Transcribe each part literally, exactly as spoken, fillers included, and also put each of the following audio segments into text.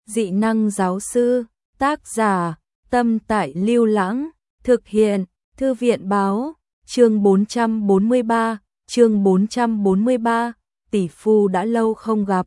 Dị năng giáo sư, tác giả, Tâm Tại Lưu Lãng, thực hiện, Thư viện báo, chương bốn trăm bốn mươi ba, chương bốn trăm bốn mươi ba, tỷ phu đã lâu không gặp.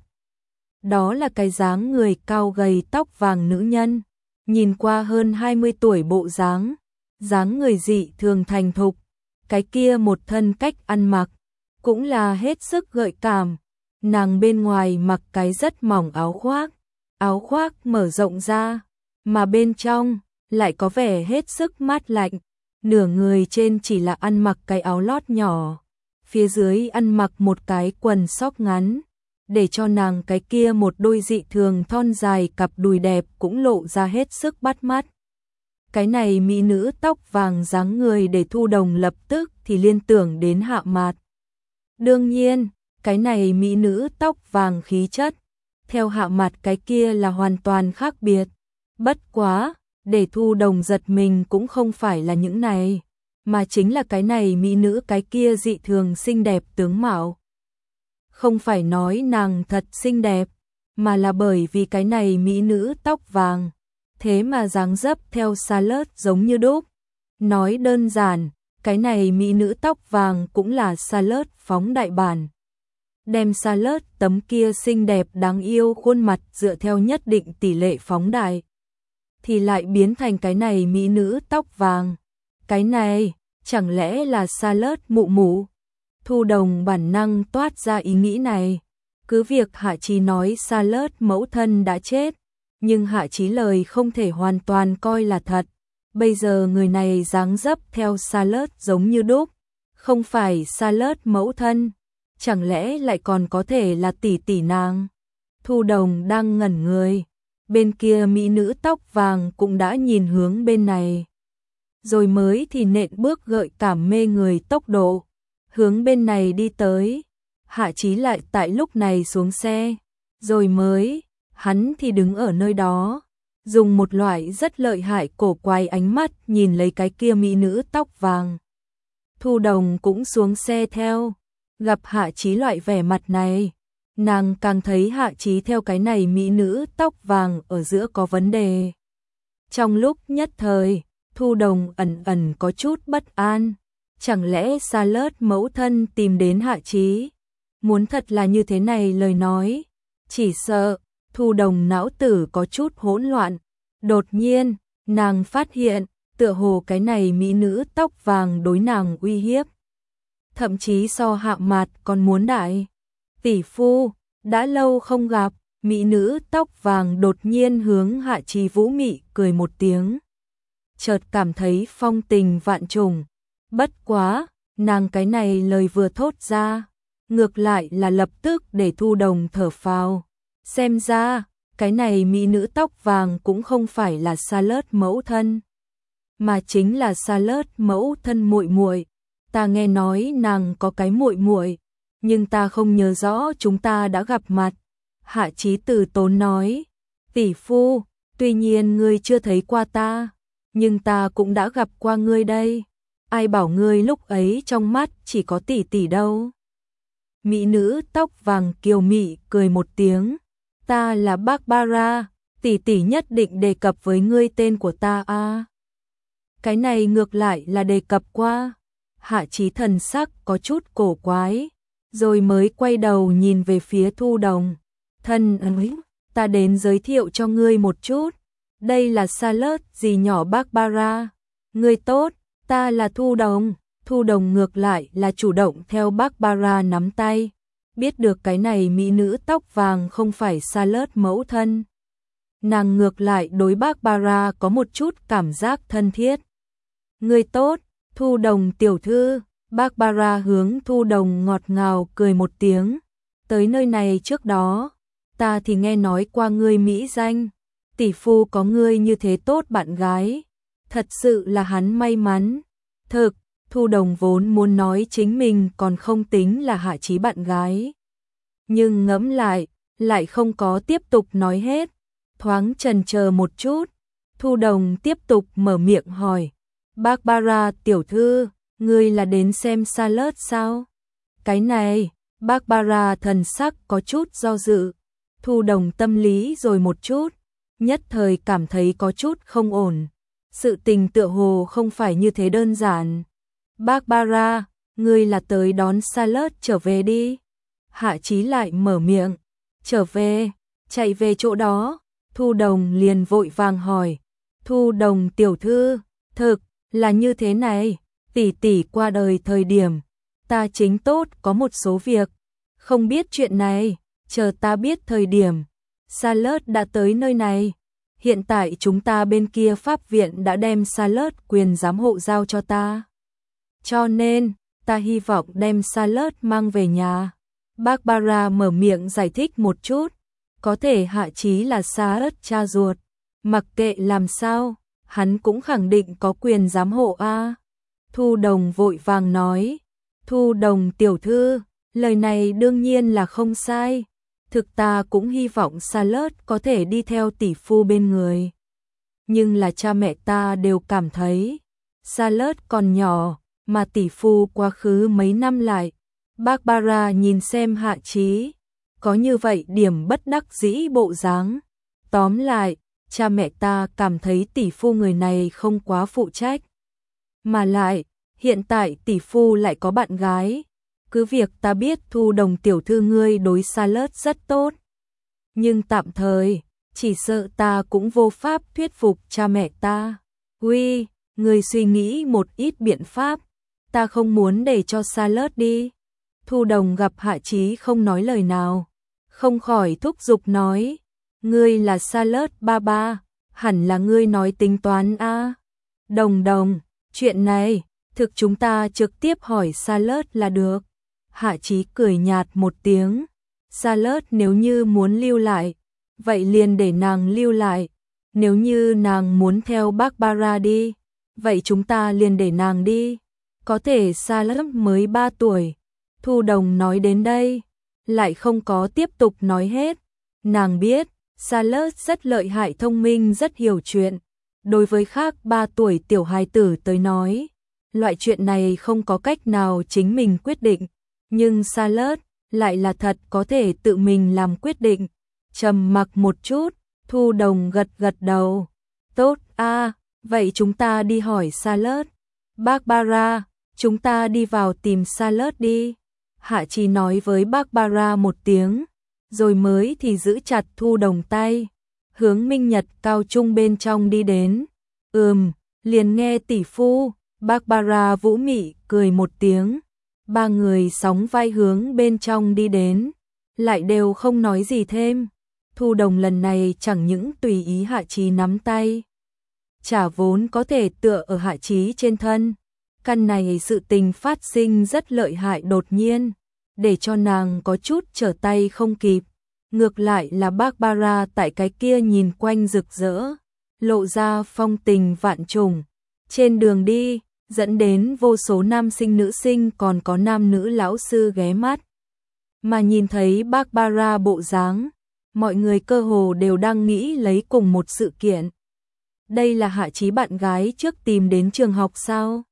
Đó là cái dáng người cao gầy tóc vàng nữ nhân, nhìn qua hơn hai mươi tuổi bộ dáng, dáng người dị thường thành thục, cái kia một thân cách ăn mặc, cũng là hết sức gợi cảm. Nàng bên ngoài mặc cái rất mỏng áo khoác, áo khoác mở rộng ra, mà bên trong lại có vẻ hết sức mát lạnh, nửa người trên chỉ là ăn mặc cái áo lót nhỏ, phía dưới ăn mặc một cái quần sóc ngắn, để cho nàng cái kia một đôi dị thường thon dài cặp đùi đẹp cũng lộ ra hết sức bắt mắt. Cái này mỹ nữ tóc vàng dáng người để Thu Đồng lập tức thì liên tưởng đến Hạ Mạt. Đương nhiên, cái này mỹ nữ tóc vàng khí chất, theo Hạ Mạt cái kia là hoàn toàn khác biệt. Bất quá, để Thu Đồng giật mình cũng không phải là những này, mà chính là cái này mỹ nữ cái kia dị thường xinh đẹp tướng mạo. Không phải nói nàng thật xinh đẹp, mà là bởi vì cái này mỹ nữ tóc vàng, thế mà dáng dấp theo Charlotte giống như đúc. Nói đơn giản, cái này mỹ nữ tóc vàng cũng là Charlotte phóng đại bản. Đem Charlotte tấm kia xinh đẹp đáng yêu khuôn mặt dựa theo nhất định tỷ lệ phóng đại, thì lại biến thành cái này mỹ nữ tóc vàng. Cái này, chẳng lẽ là Charlotte mụ mụ? Thu Đồng bản năng toát ra ý nghĩ này. Cứ việc Hạ Chí nói Charlotte mẫu thân đã chết, nhưng Hạ Chí lời không thể hoàn toàn coi là thật. Bây giờ người này dáng dấp theo Charlotte giống như đúc, không phải Charlotte mẫu thân, chẳng lẽ lại còn có thể là tỷ tỷ nàng? Thu Đồng đang ngẩn người, bên kia mỹ nữ tóc vàng cũng đã nhìn hướng bên này, rồi mới thì nện bước gợi cảm mê người tốc độ, hướng bên này đi tới. Hạ Chí lại tại lúc này xuống xe, rồi mới, hắn thì đứng ở nơi đó, dùng một loại rất lợi hại cổ quái ánh mắt nhìn lấy cái kia mỹ nữ tóc vàng. Thu Đồng cũng xuống xe theo, gặp Hạ Chí loại vẻ mặt này, nàng càng thấy Hạ Chí theo cái này mỹ nữ tóc vàng ở giữa có vấn đề. Trong lúc nhất thời, Thu Đồng ẩn ẩn có chút bất an, chẳng lẽ Charlotte mẫu thân tìm đến Hạ Chí? Muốn thật là như thế này lời nói, chỉ sợ Thu Đồng não tử có chút hỗn loạn. Đột nhiên, nàng phát hiện, tựa hồ cái này mỹ nữ tóc vàng đối nàng uy hiếp, thậm chí so Hạ Mạt còn muốn đại. Tỷ phu, đã lâu không gặp. Mỹ nữ tóc vàng đột nhiên hướng Hạ Chí vũ mị cười một tiếng, chợt cảm thấy phong tình vạn trùng. Bất quá, nàng cái này lời vừa thốt ra, ngược lại là lập tức để Thu Đồng thở phào. Xem ra, cái này mỹ nữ tóc vàng cũng không phải là Charlotte mẫu thân, mà chính là Charlotte mẫu thân muội muội. Ta nghe nói nàng có cái muội muội, nhưng ta không nhớ rõ chúng ta đã gặp mặt. Hạ Chí từ tốn nói, tỷ phu, tuy nhiên ngươi chưa thấy qua ta, nhưng ta cũng đã gặp qua ngươi đây. Ai bảo ngươi lúc ấy trong mắt chỉ có tỷ tỷ đâu. Mỹ nữ tóc vàng kiều mị cười một tiếng, ta là Barbara, tỷ tỷ nhất định đề cập với ngươi tên của ta à. Cái này ngược lại là đề cập qua. Hạ Chí thần sắc có chút cổ quái, rồi mới quay đầu nhìn về phía Thu Đồng. Thân ơi, ta đến giới thiệu cho ngươi một chút. Đây là Charlotte dì nhỏ Barbara. Ngươi tốt, ta là Thu Đồng. Thu Đồng ngược lại là chủ động theo Barbara nắm tay. Biết được cái này mỹ nữ tóc vàng không phải Charlotte mẫu thân, nàng ngược lại đối Barbara có một chút cảm giác thân thiết. Ngươi tốt, Thu Đồng tiểu thư. Barbara hướng Thu Đồng ngọt ngào cười một tiếng. Tới nơi này trước đó, ta thì nghe nói qua ngươi mỹ danh. Tỷ phu có ngươi như thế tốt bạn gái, thật sự là hắn may mắn. Thực, Thu Đồng vốn muốn nói chính mình còn không tính là Hạ Chí bạn gái, nhưng ngẫm lại, lại không có tiếp tục nói hết. Thoáng chần chờ một chút, Thu Đồng tiếp tục mở miệng hỏi, Barbara tiểu thư, ngươi là đến xem Charlotte sao? Cái này, Barbara thần sắc có chút do dự. Thu Đồng tâm lý rồi một chút, nhất thời cảm thấy có chút không ổn. Sự tình tựa hồ không phải như thế đơn giản. Barbara, ngươi là tới đón Charlotte trở về đi. Hạ Chí lại mở miệng. Trở về, chạy về chỗ đó. Thu Đồng liền vội vàng hỏi. Thu Đồng tiểu thư, thực là như thế này, tỷ tỷ qua đời thời điểm, ta chính tốt có một số việc, không biết chuyện này, chờ ta biết thời điểm. Charlotte đã tới nơi này. Hiện tại chúng ta bên kia pháp viện đã đem Charlotte quyền giám hộ giao cho ta. Cho nên, ta hy vọng đem Charlotte mang về nhà. Barbara mở miệng giải thích một chút. Có thể Hạ Chí là Charlotte cha ruột. Mặc kệ làm sao, hắn cũng khẳng định có quyền giám hộ a. Thu Đồng vội vàng nói. Thu Đồng tiểu thư, lời này đương nhiên là không sai. Thực ta cũng hy vọng Charlotte có thể đi theo tỷ phu bên người. Nhưng là cha mẹ ta đều cảm thấy Charlotte còn nhỏ, mà tỷ phu quá khứ mấy năm lại. Barbara nhìn xem Hạ Chí, có như vậy điểm bất đắc dĩ bộ dáng. Tóm lại, cha mẹ ta cảm thấy tỷ phu người này không quá phụ trách. Mà lại, hiện tại tỷ phu lại có bạn gái. Cứ việc ta biết Thu Đồng tiểu thư ngươi đối Charlotte rất tốt. Nhưng tạm thời, chỉ sợ ta cũng vô pháp thuyết phục cha mẹ ta. Uy, ngươi suy nghĩ một ít biện pháp. Ta không muốn để cho Charlotte đi. Thu Đồng gặp Hạ Chí không nói lời nào. Không khỏi thúc giục nói. Ngươi là Charlotte ba ba, hẳn là ngươi nói tính toán a. Đồng Đồng, chuyện này, thực chúng ta trực tiếp hỏi Charlotte là được. Hạ Chí cười nhạt một tiếng. Charlotte nếu như muốn lưu lại, vậy liền để nàng lưu lại. Nếu như nàng muốn theo Barbara đi, vậy chúng ta liền để nàng đi. Có thể Charlotte mới ba tuổi. Thu Đồng nói đến đây, lại không có tiếp tục nói hết. Nàng biết, Charlotte rất lợi hại thông minh rất hiểu chuyện. Đối với khác ba tuổi tiểu hài tử tới nói, loại chuyện này không có cách nào chính mình quyết định. Nhưng Charlotte lại là thật có thể tự mình làm quyết định. Trầm mặc một chút, Thu Đồng gật gật đầu. Tốt a, vậy chúng ta đi hỏi Charlotte. Barbara, chúng ta đi vào tìm Charlotte đi. Hạ Chí nói với Barbara một tiếng, rồi mới thì giữ chặt Thu Đồng tay, hướng Minh Nhật cao trung bên trong đi đến. Ừm, liền nghe tỷ phu. Barbara vũ mị cười một tiếng. Ba người sóng vai hướng bên trong đi đến, lại đều không nói gì thêm. Thu Đồng lần này chẳng những tùy ý Hạ Chí nắm tay, chả vốn có thể tựa ở Hạ Chí trên thân. Căn này sự tình phát sinh rất lợi hại đột nhiên, để cho nàng có chút trở tay không kịp. Ngược lại là Barbara tại cái kia nhìn quanh rực rỡ, lộ ra phong tình vạn trùng. Trên đường đi, dẫn đến vô số nam sinh nữ sinh còn có nam nữ lão sư ghé mắt. Mà nhìn thấy Barbara bộ dáng, mọi người cơ hồ đều đang nghĩ lấy cùng một sự kiện. Đây là Hạ Chí bạn gái trước tìm đến trường học sao?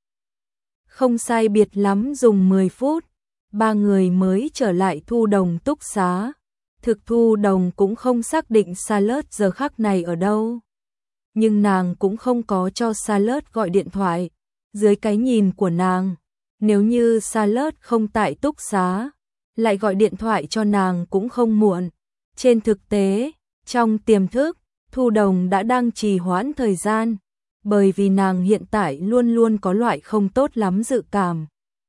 Không sai biệt lắm dùng mười phút, ba người mới trở lại Thu Đồng túc xá. Thực Thu Đồng cũng không xác định Charlotte giờ khắc này ở đâu. Nhưng nàng cũng không có cho Charlotte gọi điện thoại. Dưới cái nhìn của nàng, nếu như Charlotte không tại túc xá, lại gọi điện thoại cho nàng cũng không muộn. Trên thực tế, trong tiềm thức, Thu Đồng đã đang trì hoãn thời gian, bởi vì nàng hiện tại luôn luôn có loại không tốt lắm dự cảm.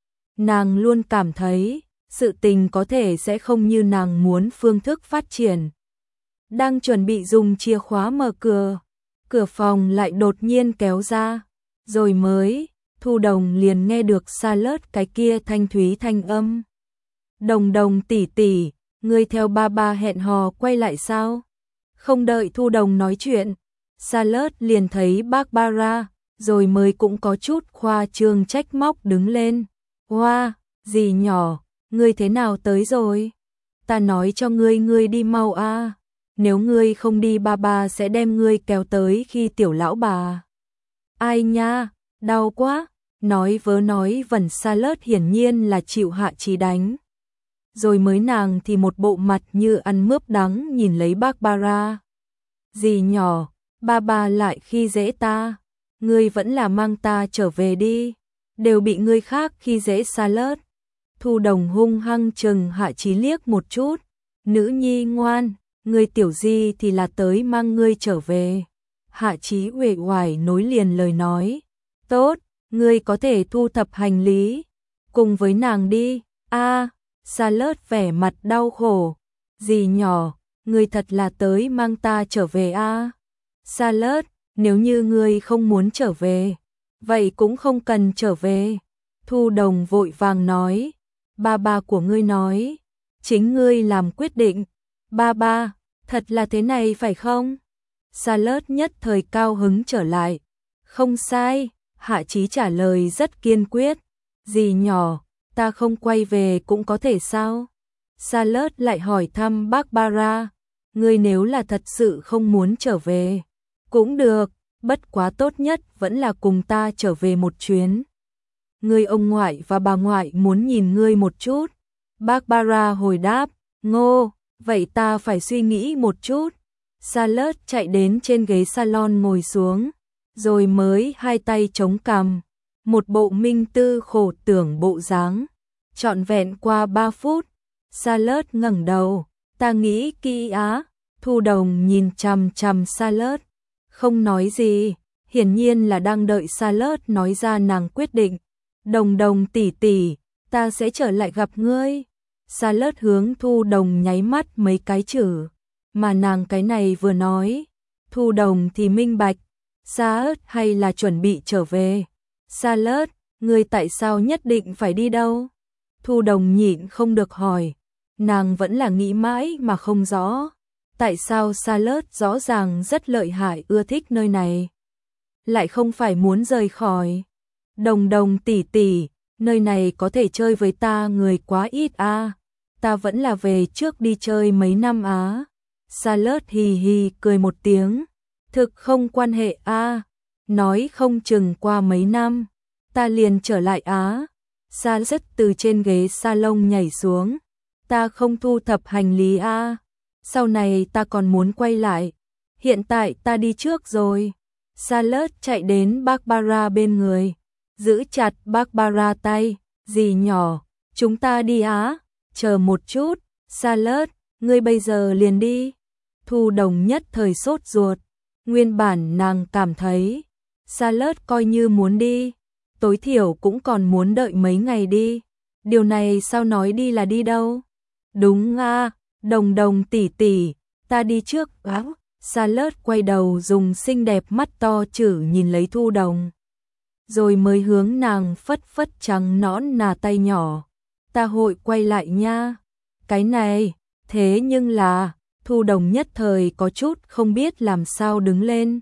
Nàng luôn cảm thấy, sự tình có thể sẽ không như nàng muốn phương thức phát triển. Đang chuẩn bị dùng chìa khóa mở cửa, cửa phòng lại đột nhiên kéo ra, rồi mới, Thu Đồng liền nghe được Charlotte cái kia thanh thúy thanh âm. Đồng Đồng tỷ tỷ, ngươi theo ba ba hẹn hò quay lại sao? Không đợi Thu Đồng nói chuyện, Charlotte liền thấy Barbara, rồi mới cũng có chút khoa trương trách móc đứng lên. Hoa, dì nhỏ, ngươi thế nào tới rồi? Ta nói cho ngươi ngươi đi mau a, nếu ngươi không đi ba ba sẽ đem ngươi kéo tới khi tiểu lão bà. Ai nha, đau quá. Nói vớ nói vẩn Charlotte hiển nhiên là chịu Hạ Chí đánh. Rồi mới nàng thì một bộ mặt như ăn mướp đắng nhìn lấy Barbara. Dì nhỏ, ba ba lại khi dễ ta, ngươi vẫn là mang ta trở về đi, đều bị ngươi khác khi dễ Charlotte. Thu Đồng hung hăng chừng Hạ Chí liếc một chút, nữ nhi ngoan, ngươi tiểu di thì là tới mang ngươi trở về. Hạ Chí uể oải nối liền lời nói, tốt, ngươi có thể thu thập hành lý, cùng với nàng đi. A, à, Charlotte vẻ mặt đau khổ, dì nhỏ, ngươi thật là tới mang ta trở về a. À? Charlotte, nếu như ngươi không muốn trở về, vậy cũng không cần trở về. Thu Đồng vội vàng nói, ba ba của ngươi nói, chính ngươi làm quyết định. Ba ba, thật là thế này phải không? Charlotte nhất thời cao hứng trở lại. Không sai, Hạ Chí trả lời rất kiên quyết. Dì nhỏ, ta không quay về cũng có thể sao? Charlotte lại hỏi thăm Barbara, ngươi nếu là thật sự không muốn trở về, cũng được, bất quá tốt nhất vẫn là cùng ta trở về một chuyến. Ngươi ông ngoại và bà ngoại muốn nhìn ngươi một chút. Barbara hồi đáp, ngô, vậy ta phải suy nghĩ một chút. Charlotte chạy đến trên ghế salon ngồi xuống, rồi mới hai tay chống cằm, một bộ minh tư khổ tưởng bộ dáng. Trọn vẹn qua ba phút, Charlotte ngẩng đầu, ta nghĩ kỹ á. Thu Đồng nhìn chằm chằm Charlotte, không nói gì, hiển nhiên là đang đợi Charlotte nói ra nàng quyết định. Đồng Đồng tỷ tỷ, ta sẽ trở lại gặp ngươi. Charlotte hướng Thu Đồng nháy mắt mấy cái chữ, mà nàng cái này vừa nói, Thu Đồng thì minh bạch, Charlotte hay là chuẩn bị trở về. Charlotte, ngươi tại sao nhất định phải đi đâu? Thu Đồng nhịn không được hỏi, nàng vẫn là nghĩ mãi mà không rõ, tại sao Charlotte rõ ràng rất lợi hại ưa thích nơi này, lại không phải muốn rời khỏi. Đồng Đồng tỷ tỷ, nơi này có thể chơi với ta người quá ít a, à. Ta vẫn là về trước đi chơi mấy năm á. Charlotte hì hì cười một tiếng, thực không quan hệ a, à. Nói không chừng qua mấy năm, ta liền trở lại á. Charlotte từ trên ghế salon nhảy xuống, ta không thu thập hành lý a, à. Sau này ta còn muốn quay lại, hiện tại ta đi trước rồi. Charlotte chạy đến Barbara bên người, giữ chặt Barbara tay, dì nhỏ, chúng ta đi á, chờ một chút. Charlotte, ngươi bây giờ liền đi. Thu Đồng nhất thời sốt ruột, nguyên bản nàng cảm thấy Charlotte coi như muốn đi, tối thiểu cũng còn muốn đợi mấy ngày đi, điều này sao nói đi là đi đâu. Đúng a, à, Đồng Đồng tỷ tỷ, ta đi trước á. Charlotte quay đầu dùng xinh đẹp mắt to chử nhìn lấy Thu Đồng, rồi mới hướng nàng phất phất trắng nõn nà tay nhỏ, ta hội quay lại nha. Cái này, thế nhưng là, Thu Đồng nhất thời có chút không biết làm sao đứng lên,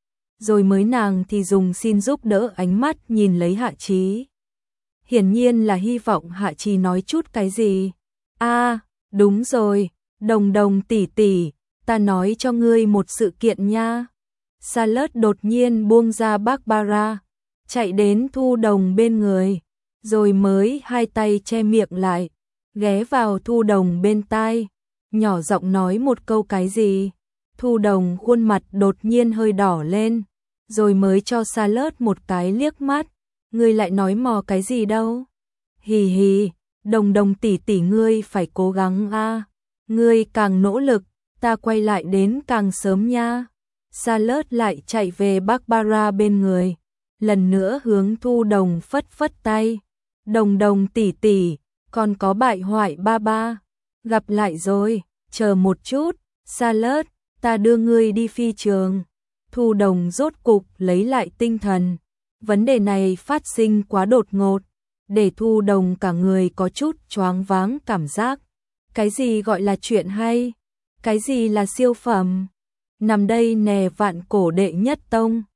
rồi mới nàng thì dùng xin giúp đỡ ánh mắt nhìn lấy Hạ Chí, hiển nhiên là hy vọng Hạ Chí nói chút cái gì. A, à, đúng rồi, Đồng Đồng tỷ tỷ, ta nói cho ngươi một sự kiện nha. Charlotte đột nhiên buông ra Barbara, chạy đến Thu Đồng bên người, rồi mới hai tay che miệng lại, ghé vào Thu Đồng bên tai, nhỏ giọng nói một câu cái gì. Thu Đồng khuôn mặt đột nhiên hơi đỏ lên, rồi mới cho Charlotte một cái liếc mắt, ngươi lại nói mò cái gì đâu. Hì hì, Đồng Đồng tỷ tỷ ngươi phải cố gắng a, à. Ngươi càng nỗ lực, ta quay lại đến càng sớm nha. Charlotte lại chạy về Barbara bên người, lần nữa hướng Thu Đồng phất phất tay, Đồng Đồng tỷ tỷ, còn có bại hoại ba ba, gặp lại rồi, chờ một chút. Charlotte, ta đưa ngươi đi phi trường. Thu Đồng rốt cục lấy lại tinh thần, vấn đề này phát sinh quá đột ngột, để Thu Đồng cả người có chút choáng váng cảm giác. Cái gì gọi là chuyện hay? Cái gì là siêu phẩm? Nằm đây nè vạn cổ đệ nhất tông.